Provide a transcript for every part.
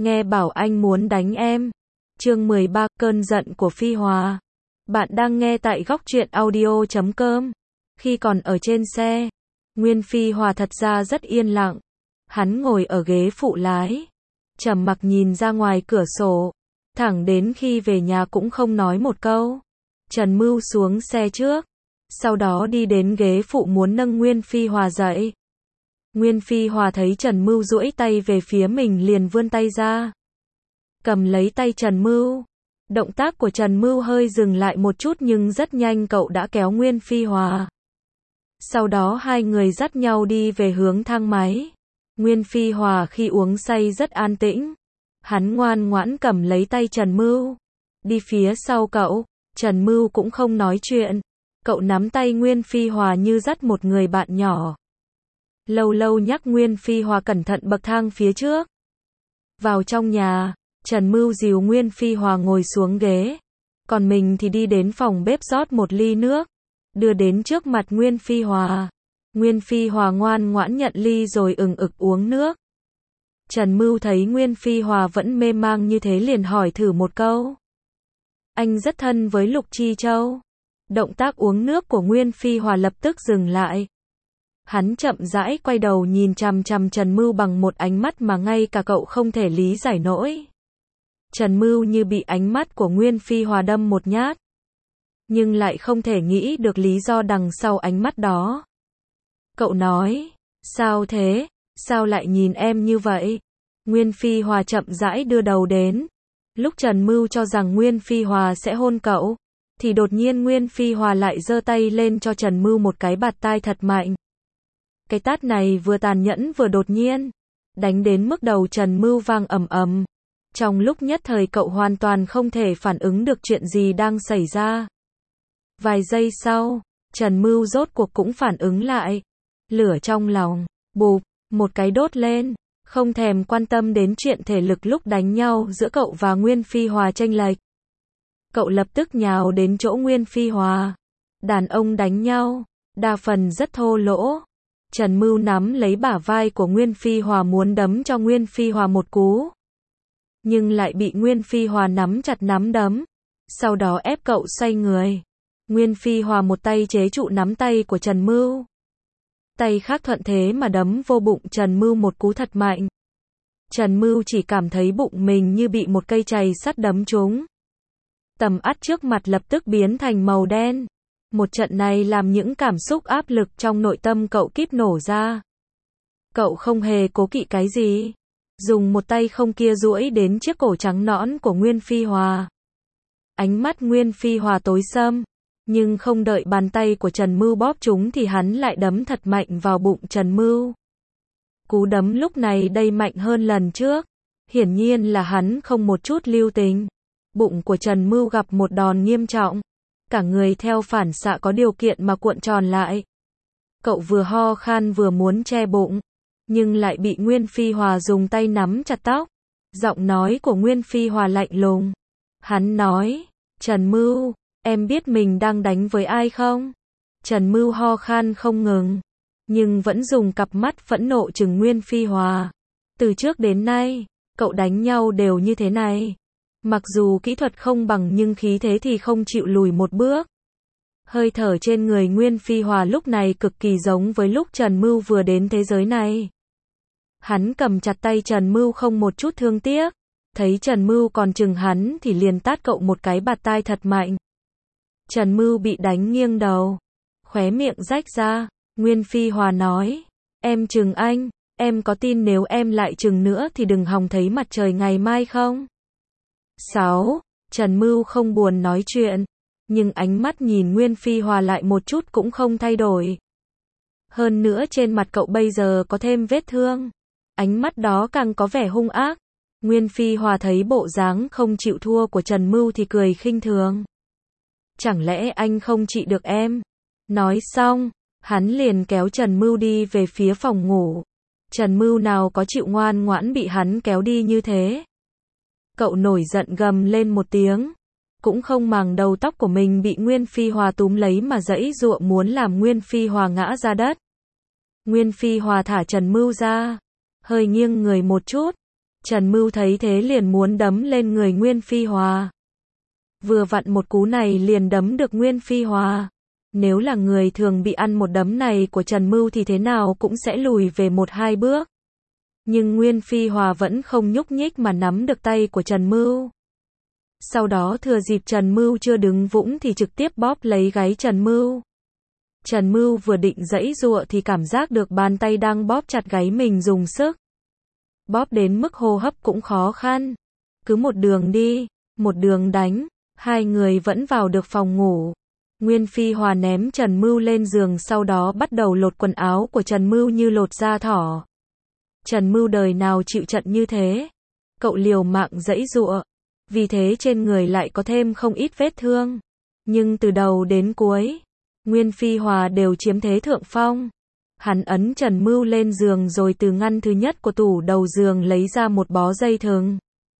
nghe bảo anh muốn đánh em. Chương 13, cơn giận của Phi Hòa. Bạn đang nghe tại góc truyện audio.com. Khi còn ở trên xe, Nguyên Phi Hòa thật ra rất yên lặng. Hắn ngồi ở ghế phụ lái, trầm mặc nhìn ra ngoài cửa sổ, thẳng đến khi về nhà cũng không nói một câu. Trần Mưu xuống xe trước, sau đó đi đến ghế phụ muốn nâng Nguyên Phi Hòa dậy. Nguyên Phi Hòa thấy Trần Mưu duỗi tay về phía mình liền vươn tay ra, cầm lấy tay Trần Mưu. Động tác của Trần Mưu hơi dừng lại một chút nhưng rất nhanh cậu đã kéo Nguyên Phi Hòa. Sau đó hai người dắt nhau đi về hướng thang máy. Nguyên Phi Hòa khi uống say rất an tĩnh. Hắn ngoan ngoãn cầm lấy tay Trần Mưu, đi phía sau cậu. Trần Mưu cũng không nói chuyện. Cậu nắm tay Nguyên Phi Hòa như dắt một người bạn nhỏ. Lâu lâu nhắc Nguyên Phi Hòa cẩn thận bậc thang phía trước. Vào trong nhà, Trần Mưu dìu Nguyên Phi Hòa ngồi xuống ghế. Còn mình thì đi đến phòng bếp rót một ly nước, đưa đến trước mặt Nguyên Phi Hòa. Nguyên Phi Hòa ngoan ngoãn nhận ly rồi ừng ực uống nước. Trần Mưu thấy Nguyên Phi Hòa vẫn mê mang như thế liền hỏi thử một câu. Anh rất thân với Lục Chi Châu. Động tác uống nước của Nguyên Phi Hòa lập tức dừng lại. Hắn chậm rãi quay đầu nhìn chằm chằm Trần Mưu bằng một ánh mắt mà ngay cả cậu không thể lý giải nổi. Trần Mưu như bị ánh mắt của Nguyên Phi Hòa đâm một nhát, nhưng lại không thể nghĩ được lý do đằng sau ánh mắt đó. Cậu nói, sao thế, sao lại nhìn em như vậy? Nguyên Phi Hòa chậm rãi đưa đầu đến. Lúc Trần Mưu cho rằng Nguyên Phi Hòa sẽ hôn cậu, thì đột nhiên Nguyên Phi Hòa lại giơ tay lên cho Trần Mưu một cái bạt tai thật mạnh. Cái tát này vừa tàn nhẫn vừa đột nhiên, đánh đến mức đầu Trần Mưu vang ầm ầm. Trong lúc nhất thời cậu hoàn toàn không thể phản ứng được chuyện gì đang xảy ra. Vài giây sau, Trần Mưu rốt cuộc cũng phản ứng lại. Lửa trong lòng, bụp, một cái đốt lên, không thèm quan tâm đến chuyện thể lực lúc đánh nhau giữa cậu và Nguyên Phi Hòa chênh lệch. Cậu lập tức nhào đến chỗ Nguyên Phi Hòa. Đàn ông đánh nhau, đa phần rất thô lỗ. Trần Mưu nắm lấy bả vai của Nguyên Phi Hòa muốn đấm cho Nguyên Phi Hòa một cú, nhưng lại bị Nguyên Phi Hòa nắm chặt nắm đấm, sau đó ép cậu xoay người. Nguyên Phi Hòa một tay chế trụ nắm tay của Trần Mưu, tay khác thuận thế mà đấm vô bụng Trần Mưu một cú thật mạnh. Trần Mưu chỉ cảm thấy bụng mình như bị một cây chày sắt đấm trúng. Tầm mắt trước mặt lập tức biến thành màu đen. Một trận này làm những cảm xúc áp lực trong nội tâm cậu kíp nổ ra. Cậu không hề cố kỵ cái gì, dùng một tay không kia duỗi đến chiếc cổ trắng nõn của Nguyên Phi Hòa. Ánh mắt Nguyên Phi Hòa tối sầm, nhưng không đợi bàn tay của Trần Mưu bóp trúng thì hắn lại đấm thật mạnh vào bụng Trần Mưu. Cú đấm lúc này đây mạnh hơn lần trước, hiển nhiên là hắn không một chút lưu tình. Bụng của Trần Mưu gặp một đòn nghiêm trọng, cả người theo phản xạ có điều kiện mà cuộn tròn lại. Cậu vừa ho khan vừa muốn che bụng, nhưng lại bị Nguyên Phi Hòa dùng tay nắm chặt tóc. Giọng nói của Nguyên Phi Hòa lạnh lùng. Hắn nói, Trần Mưu, em biết mình đang đánh với ai không? Trần Mưu ho khan không ngừng, nhưng vẫn dùng cặp mắt phẫn nộ trừng Nguyên Phi Hòa. Từ trước đến nay, cậu đánh nhau đều như thế này. Mặc dù kỹ thuật không bằng nhưng khí thế thì không chịu lùi một bước. Hơi thở trên người Nguyên Phi Hòa lúc này cực kỳ giống với lúc Trần Mưu vừa đến thế giới này. Hắn cầm chặt tay Trần Mưu không một chút thương tiếc. Thấy Trần Mưu còn chừng hắn thì liền tát cậu một cái bạt tai thật mạnh. Trần Mưu bị đánh nghiêng đầu, khóe miệng rách ra. Nguyên Phi Hòa nói, em chừng anh, em có tin nếu em lại chừng nữa thì đừng hòng thấy mặt trời ngày mai không? 6. Trần Mưu không buồn nói chuyện, nhưng ánh mắt nhìn Nguyên Phi Hòa lại một chút cũng không thay đổi. Hơn nữa trên mặt cậu bây giờ có thêm vết thương, ánh mắt đó càng có vẻ hung ác. Nguyên Phi Hòa thấy bộ dáng không chịu thua của Trần Mưu thì cười khinh thường. Chẳng lẽ anh không trị được em? Nói xong, hắn liền kéo Trần Mưu đi về phía phòng ngủ. Trần Mưu nào có chịu ngoan ngoãn bị hắn kéo đi như thế. Cậu nổi giận gầm lên một tiếng, cũng không màng đầu tóc của mình bị Nguyên Phi Hòa túm lấy mà giãy giụa muốn làm Nguyên Phi Hòa ngã ra đất. Nguyên Phi Hòa thả Trần Mưu ra, hơi nghiêng người một chút, Trần Mưu thấy thế liền muốn đấm lên người Nguyên Phi Hòa. Vừa vặn một cú này liền đấm được Nguyên Phi Hòa. Nếu là người thường bị ăn một đấm này của Trần Mưu thì thế nào cũng sẽ lùi về 1-2 bước. Nhưng Nguyên Phi Hòa vẫn không nhúc nhích mà nắm được tay của Trần Mưu. Sau đó thừa dịp Trần Mưu chưa đứng vững thì trực tiếp bóp lấy gáy Trần Mưu. Trần Mưu vừa định giãy giụa thì cảm giác được bàn tay đang bóp chặt gáy mình dùng sức. Bóp đến mức hô hấp cũng khó khăn. Cứ một đường đi, một đường đánh, hai người vẫn vào được phòng ngủ. Nguyên Phi Hòa ném Trần Mưu lên giường sau đó bắt đầu lột quần áo của Trần Mưu như lột da thỏ. Trần Mưu đời nào chịu trận như thế. Cậu liều mạng giãy giụa. Vì thế trên người lại có thêm không ít vết thương. Nhưng từ đầu đến cuối, Nguyên Phi Hòa đều chiếm thế thượng phong. Hắn ấn Trần Mưu lên giường rồi từ ngăn thứ nhất của tủ đầu giường lấy ra một bó dây thừng.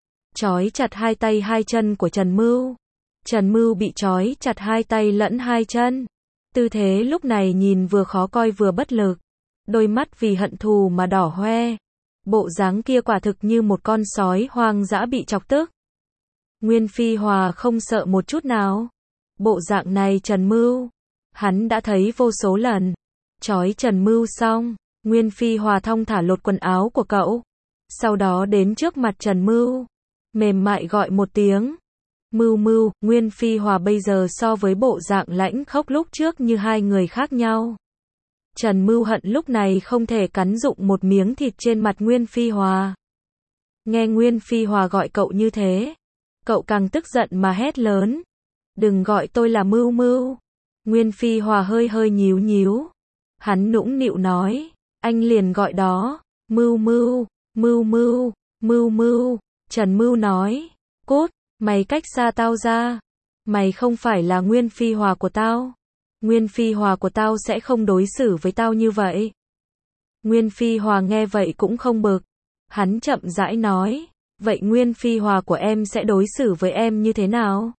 Trói chặt hai tay hai chân của Trần Mưu. Trần Mưu bị trói chặt hai tay lẫn hai chân. Tư thế lúc này nhìn vừa khó coi vừa bất lực. Đôi mắt vì hận thù mà đỏ hoe. Bộ dáng kia quả thực như một con sói hoang dã bị chọc tức. Nguyên Phi Hòa không sợ một chút nào. Bộ dạng này Trần Mưu, hắn đã thấy vô số lần. Trói Trần Mưu xong, Nguyên Phi Hòa thong thả lột quần áo của cậu. Sau đó đến trước mặt Trần Mưu, mềm mại gọi một tiếng. Mưu Mưu. Nguyên Phi Hòa bây giờ so với bộ dạng lãnh khốc lúc trước như hai người khác nhau. Trần Mưu hận lúc này không thể cắn rụng một miếng thịt trên mặt Nguyên Phi Hòa. Nghe Nguyên Phi Hòa gọi cậu như thế, cậu càng tức giận mà hét lớn. Đừng gọi tôi là Mưu Mưu. Nguyên Phi Hòa hơi hơi nhíu nhíu. Hắn nũng nịu nói, anh liền gọi đó, Mưu Mưu, Mưu Mưu, Mưu Mưu. Trần Mưu nói, cút, mày cách xa tao ra. Mày không phải là Nguyên Phi Hòa của tao. Nguyên Phi Hòa của tao sẽ không đối xử với tao như vậy. Nguyên Phi Hòa nghe vậy cũng không bực. Hắn chậm rãi nói, vậy Nguyên Phi Hòa của em sẽ đối xử với em như thế nào?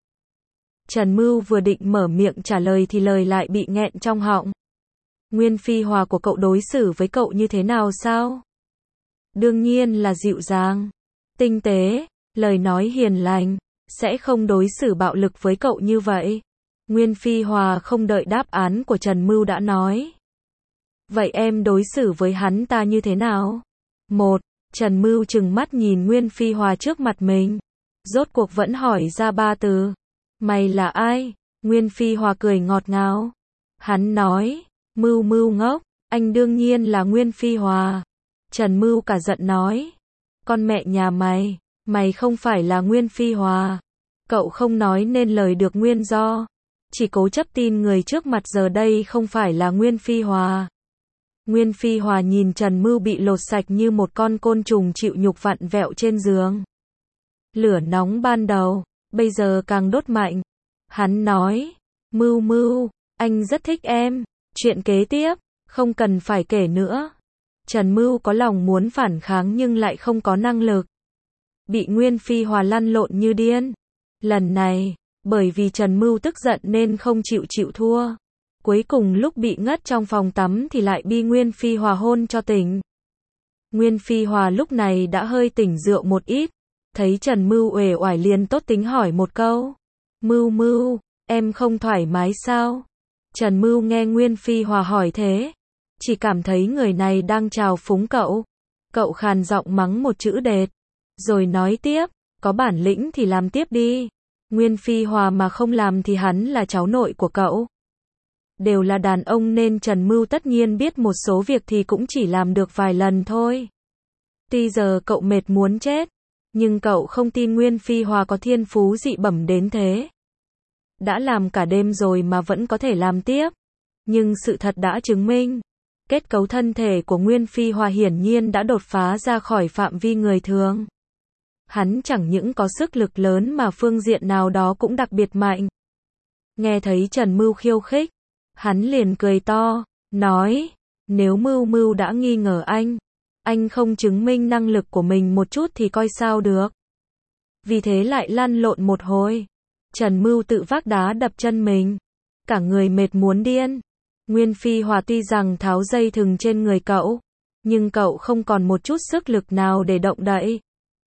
Trần Mưu vừa định mở miệng trả lời thì lời lại bị nghẹn trong họng. Nguyên Phi Hòa của cậu đối xử với cậu như thế nào sao? Đương nhiên là dịu dàng, tinh tế, lời nói hiền lành, sẽ không đối xử bạo lực với cậu như vậy. Nguyên Phi Hòa không đợi đáp án của Trần Mưu đã nói. Vậy em đối xử với hắn ta như thế nào? Trần Mưu trừng mắt nhìn Nguyên Phi Hòa trước mặt mình. Rốt cuộc vẫn hỏi ra 3 từ. Mày là ai? Nguyên Phi Hòa cười ngọt ngào. Hắn nói, Mưu Mưu ngốc, anh đương nhiên là Nguyên Phi Hòa. Trần Mưu cả giận nói, con mẹ nhà mày, mày không phải là Nguyên Phi Hòa. Cậu không nói nên lời được nguyên do. Chỉ cố chấp tin người trước mặt giờ đây không phải là Nguyên Phi Hòa. Nguyên Phi Hòa nhìn Trần Mưu bị lột sạch như một con côn trùng chịu nhục vặn vẹo trên giường. Lửa nóng ban đầu, bây giờ càng đốt mạnh. Hắn nói, Mưu Mưu, anh rất thích em. Chuyện kế tiếp, không cần phải kể nữa. Trần Mưu có lòng muốn phản kháng nhưng lại không có năng lực. Bị Nguyên Phi Hòa lăn lộn như điên. Lần này, bởi vì Trần Mưu tức giận nên không chịu thua. Cuối cùng lúc bị ngất trong phòng tắm thì lại bị Nguyên Phi Hòa hôn cho tỉnh. Nguyên Phi Hòa lúc này đã hơi tỉnh rượu một ít. Thấy Trần Mưu uể oải liền tốt tính hỏi một câu. Mưu Mưu, em không thoải mái sao? Trần Mưu nghe Nguyên Phi Hòa hỏi thế, chỉ cảm thấy người này đang trào phúng cậu. Cậu khàn giọng mắng một chữ đệt, rồi nói tiếp, có bản lĩnh thì làm tiếp đi. Nguyên Phi Hòa mà không làm thì hắn là cháu nội của cậu. Đều là đàn ông nên Trần Mưu tất nhiên biết một số việc thì cũng chỉ làm được vài lần thôi. Tuy giờ cậu mệt muốn chết, nhưng cậu không tin Nguyên Phi Hòa có thiên phú dị bẩm đến thế. Đã làm cả đêm rồi mà vẫn có thể làm tiếp. Nhưng sự thật đã chứng minh, kết cấu thân thể của Nguyên Phi Hòa hiển nhiên đã đột phá ra khỏi phạm vi người thường. Hắn chẳng những có sức lực lớn mà phương diện nào đó cũng đặc biệt mạnh. Nghe thấy Trần Mưu khiêu khích, hắn liền cười to, nói, nếu Mưu Mưu đã nghi ngờ anh không chứng minh năng lực của mình một chút thì coi sao được. Vì thế lại lăn lộn một hồi. Trần Mưu tự vác đá đập chân mình, cả người mệt muốn điên. Nguyên Phi Hòa tuy rằng tháo dây thừng trên người cậu, nhưng cậu không còn một chút sức lực nào để động đậy.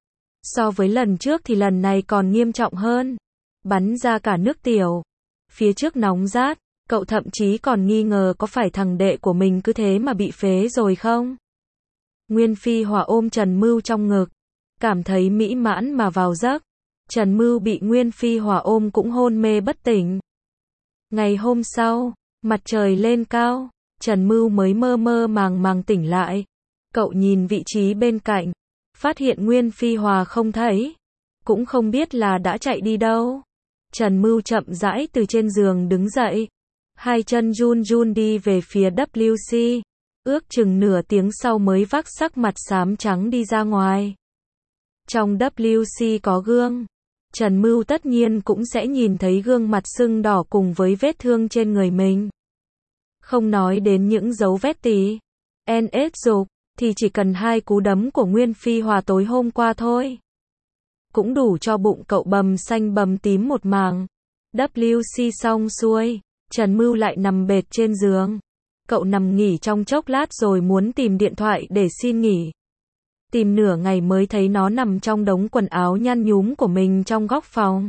So với lần trước thì lần này còn nghiêm trọng hơn. Bắn ra cả nước tiểu. Phía trước nóng rát, cậu thậm chí còn nghi ngờ có phải thằng đệ của mình cứ thế mà bị phế rồi không? Nguyên Phi Hòa ôm Trần Mưu trong ngực, cảm thấy mỹ mãn mà vào giấc. Trần Mưu bị Nguyên Phi Hòa ôm cũng hôn mê bất tỉnh. Ngày hôm sau, mặt trời lên cao, Trần Mưu mới mơ mơ màng màng tỉnh lại. Cậu nhìn vị trí bên cạnh, phát hiện Nguyên Phi Hòa không thấy, cũng không biết là đã chạy đi đâu. Trần Mưu chậm rãi từ trên giường đứng dậy, hai chân run run đi về phía WC, ước chừng nửa tiếng sau mới vác sắc mặt xám trắng đi ra ngoài. Trong WC có gương, Trần Mưu tất nhiên cũng sẽ nhìn thấy gương mặt sưng đỏ cùng với vết thương trên người mình. Không nói đến những dấu vết tí, NS dục, thì chỉ cần 2 cú đấm của Nguyên Phi Hòa tối hôm qua thôi, cũng đủ cho bụng cậu bầm xanh bầm tím một mảng. WC xong xuôi, Trần Mưu lại nằm bệt trên giường. Cậu nằm nghỉ trong chốc lát rồi muốn tìm điện thoại để xin nghỉ. Tìm nửa ngày mới thấy nó nằm trong đống quần áo nhăn nhúm của mình trong góc phòng.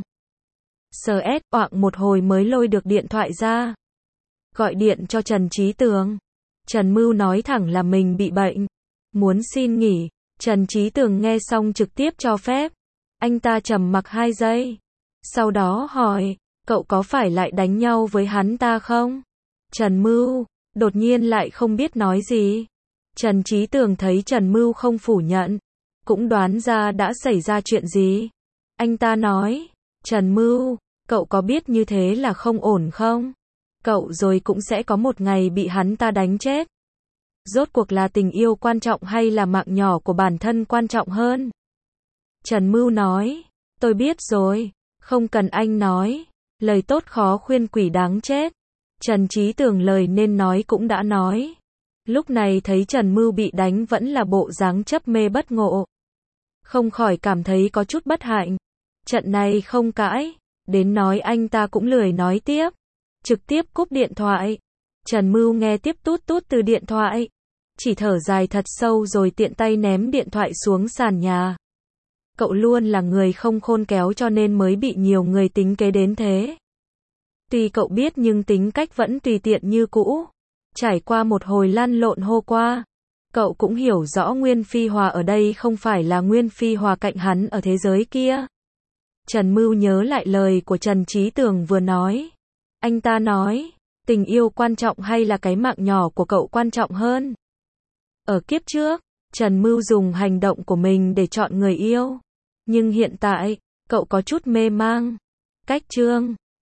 Oạng một hồi mới lôi được điện thoại ra. Gọi điện cho Trần Trí Tường. Trần Mưu nói thẳng là mình bị bệnh, muốn xin nghỉ. Trần Trí Tường nghe xong trực tiếp cho phép. Anh ta trầm mặc 2 giây. Sau đó hỏi, cậu có phải lại đánh nhau với hắn ta không? Trần Mưu đột nhiên lại không biết nói gì. Trần Trí Tường thấy Trần Mưu không phủ nhận, cũng đoán ra đã xảy ra chuyện gì. Anh ta nói, Trần Mưu, cậu có biết như thế là không ổn không? Cậu rồi cũng sẽ có một ngày bị hắn ta đánh chết. Rốt cuộc là tình yêu quan trọng hay là mạng nhỏ của bản thân quan trọng hơn? Trần Mưu nói, tôi biết rồi, không cần anh nói, lời tốt khó khuyên quỷ đáng chết. Trần Trí Tường lời nên nói cũng đã nói. Lúc này thấy Trần Mưu bị đánh vẫn là bộ dáng chấp mê bất ngộ, không khỏi cảm thấy có chút bất hạnh. Trận này không cãi, đến nói anh ta cũng lười nói tiếp, trực tiếp cúp điện thoại. Trần Mưu nghe tiếp tút tút từ điện thoại, chỉ thở dài thật sâu rồi tiện tay ném điện thoại xuống sàn nhà. Cậu luôn là người không khôn khéo cho nên mới bị nhiều người tính kế đến thế. Tuy cậu biết nhưng tính cách vẫn tùy tiện như cũ. Trải qua một hồi lăn lộn hô qua, cậu cũng hiểu rõ Nguyên Phi Hòa ở đây không phải là Nguyên Phi Hòa cạnh hắn ở thế giới kia. Trần Mưu nhớ lại lời của Trần Trí Tường vừa nói. Anh ta nói, tình yêu quan trọng hay là cái mạng nhỏ của cậu quan trọng hơn? Ở kiếp trước, Trần Mưu dùng hành động của mình để chọn người yêu. Nhưng hiện tại, cậu có chút mê mang. Cách chương